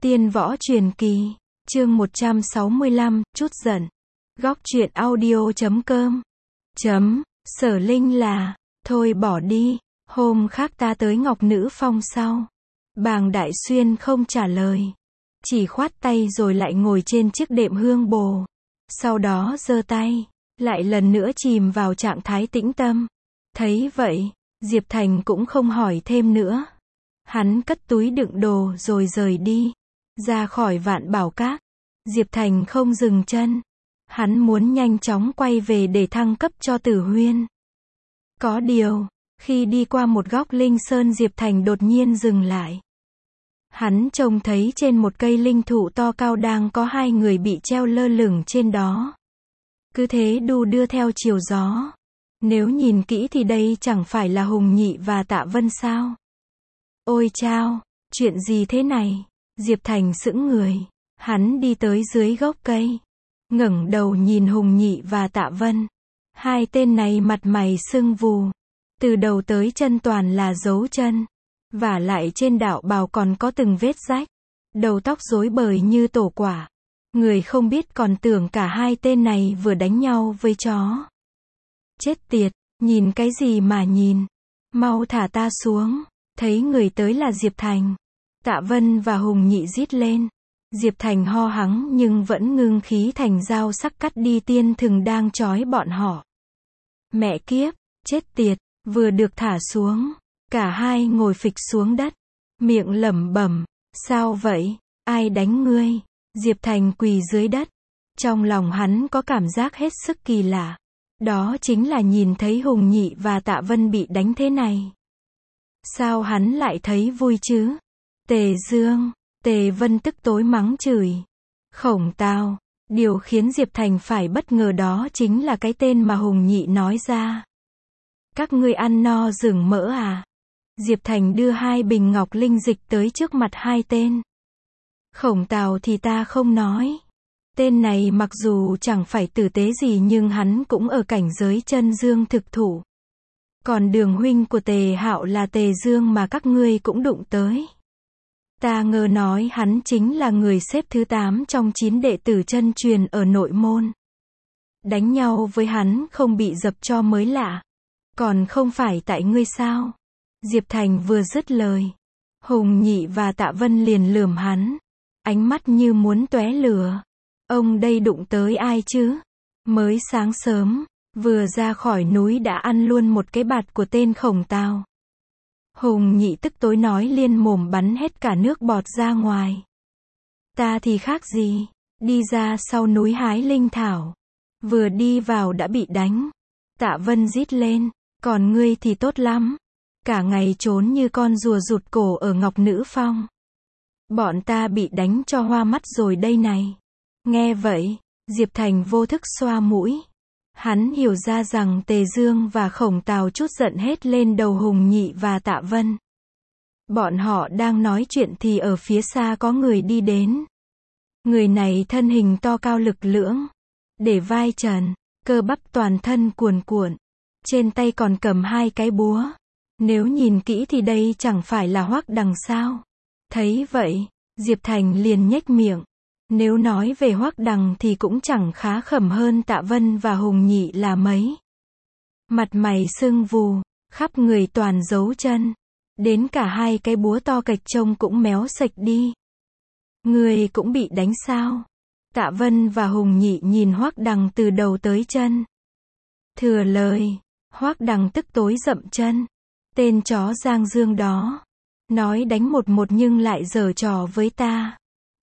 Tiên võ truyền kỳ, chương 165, chút giận. Góc truyện audio.com. Sở Linh là, thôi bỏ đi, hôm khác ta tới Ngọc Nữ Phong sau. Bàng Đại Xuyên không trả lời. Chỉ khoát tay rồi lại ngồi trên chiếc đệm hương bồ. Sau đó giơ tay, lại lần nữa chìm vào trạng thái tĩnh tâm. Thấy vậy, Diệp Thành cũng không hỏi thêm nữa. Hắn cất túi đựng đồ rồi rời đi. Ra khỏi Vạn Bảo Các, Diệp Thành không dừng chân. Hắn muốn nhanh chóng quay về để thăng cấp cho Tử Huyên. Có điều, khi đi qua một góc linh sơn Diệp Thành đột nhiên dừng lại. Hắn trông thấy trên một cây linh thụ to cao đang có hai người bị treo lơ lửng trên đó. Cứ thế đu đưa theo chiều gió. Nếu nhìn kỹ thì đây chẳng phải là Hùng Nhị và Tạ Vân sao? Ôi chao, chuyện gì thế này? Diệp Thành sững người. Hắn đi tới dưới gốc cây. Ngẩng đầu nhìn Hùng Nhị và Tạ Vân. Hai tên này mặt mày sưng vù. Từ đầu tới chân toàn là dấu chân. Vả lại trên đạo bào còn có từng vết rách. Đầu tóc rối bời như tổ quả. Người không biết còn tưởng cả hai tên này vừa đánh nhau với chó. Chết tiệt, nhìn cái gì mà nhìn. Mau thả ta xuống. Thấy người tới là Diệp Thành. Tạ Vân và Hùng Nhị rít lên. Diệp Thành ho hắng nhưng vẫn ngưng khí thành dao sắc cắt đi tiên thừng đang trói bọn họ. Mẹ kiếp, chết tiệt, vừa được thả xuống. Cả hai ngồi phịch xuống đất. Miệng lẩm bẩm, sao vậy, ai đánh ngươi? Diệp Thành quỳ dưới đất. Trong lòng hắn có cảm giác hết sức kỳ lạ. Đó chính là nhìn thấy Hùng Nhị và Tạ Vân bị đánh thế này. Sao hắn lại thấy vui chứ? Tề Dương, Tề Vân tức tối mắng chửi. Khổng Tào, điều khiến Diệp Thành phải bất ngờ đó chính là cái tên mà Hùng Nhị nói ra. Các ngươi ăn no rừng mỡ à? Diệp Thành đưa hai bình ngọc linh dịch tới trước mặt hai tên. Khổng Tào thì ta không nói. Tên này mặc dù chẳng phải tử tế gì nhưng hắn cũng ở cảnh giới chân dương thực thủ. Còn đường huynh của Tề Hạo là Tề Dương mà các ngươi cũng đụng tới. Ta ngờ nói hắn chính là người xếp thứ 8 trong 9 đệ tử chân truyền ở nội môn. Đánh nhau với hắn không bị dập cho mới lạ. Còn không phải tại ngươi sao? Diệp Thành vừa dứt lời. Hùng Nhị và Tạ Vân liền lườm hắn. Ánh mắt như muốn tóe lửa. Ông đây đụng tới ai chứ? Mới sáng sớm, vừa ra khỏi núi đã ăn luôn một cái bạt của tên Khổng Tào. Hùng Nhị tức tối nói liên mồm bắn hết cả nước bọt ra ngoài. Ta thì khác gì? Đi ra sau núi hái linh thảo. Vừa đi vào đã bị đánh. Tạ Vân rít lên. Còn ngươi thì tốt lắm. Cả ngày trốn như con rùa rụt cổ ở Ngọc Nữ Phong. Bọn ta bị đánh cho hoa mắt rồi đây này. Nghe vậy, Diệp Thành vô thức xoa mũi. Hắn hiểu ra rằng Tề Dương và Khổng Tào chút giận hết lên đầu Hùng Nhị và Tạ Vân. Bọn họ đang nói chuyện thì ở phía xa có người đi đến. Người này thân hình to cao lực lưỡng. Để vai trần, cơ bắp toàn thân cuồn cuộn. Trên tay còn cầm hai cái búa. Nếu nhìn kỹ thì đây chẳng phải là Hoắc Đằng sao. Thấy vậy, Diệp Thành liền nhếch miệng. Nếu nói về Hoắc Đằng thì cũng chẳng khá khẩm hơn Tạ Vân và Hùng Nhị là mấy. Mặt mày sưng vù, khắp người toàn dấu chân. Đến cả hai cái búa to cạch trông cũng méo sạch đi. Người cũng bị đánh sao? Tạ Vân và Hùng Nhị nhìn Hoắc Đằng từ đầu tới chân. Thừa lời, Hoắc Đằng tức tối dậm chân. Tên chó Giang Dương đó. Nói đánh một nhưng lại giở trò với ta.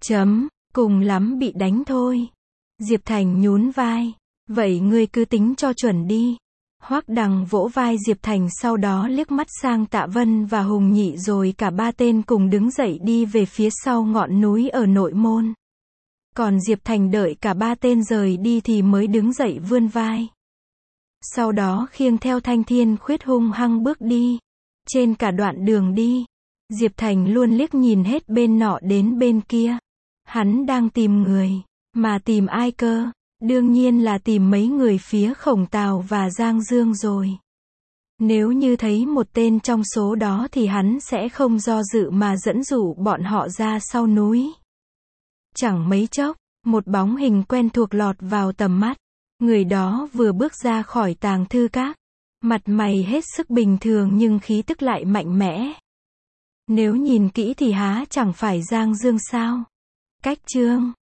Cùng lắm bị đánh thôi. Diệp Thành nhún vai. Vậy ngươi cứ tính cho chuẩn đi. Hoắc Đằng vỗ vai Diệp Thành sau đó liếc mắt sang Tạ Vân và Hùng Nhị rồi cả ba tên cùng đứng dậy đi về phía sau ngọn núi ở nội môn. Còn Diệp Thành đợi cả ba tên rời đi thì mới đứng dậy vươn vai. Sau đó khiêng theo Thanh Thiên Khuyết hung hăng bước đi. Trên cả đoạn đường đi, Diệp Thành luôn liếc nhìn hết bên nọ đến bên kia. Hắn đang tìm người, mà tìm ai cơ? Đương nhiên là tìm mấy người phía Khổng Tào và Giang Dương rồi. Nếu như thấy một tên trong số đó thì hắn sẽ không do dự mà dẫn dụ bọn họ ra sau núi. Chẳng mấy chốc, một bóng hình quen thuộc lọt vào tầm mắt. Người đó vừa bước ra khỏi tàng thư các. Mặt mày hết sức bình thường nhưng khí tức lại mạnh mẽ. Nếu nhìn kỹ thì há chẳng phải Giang Dương sao? Cách chương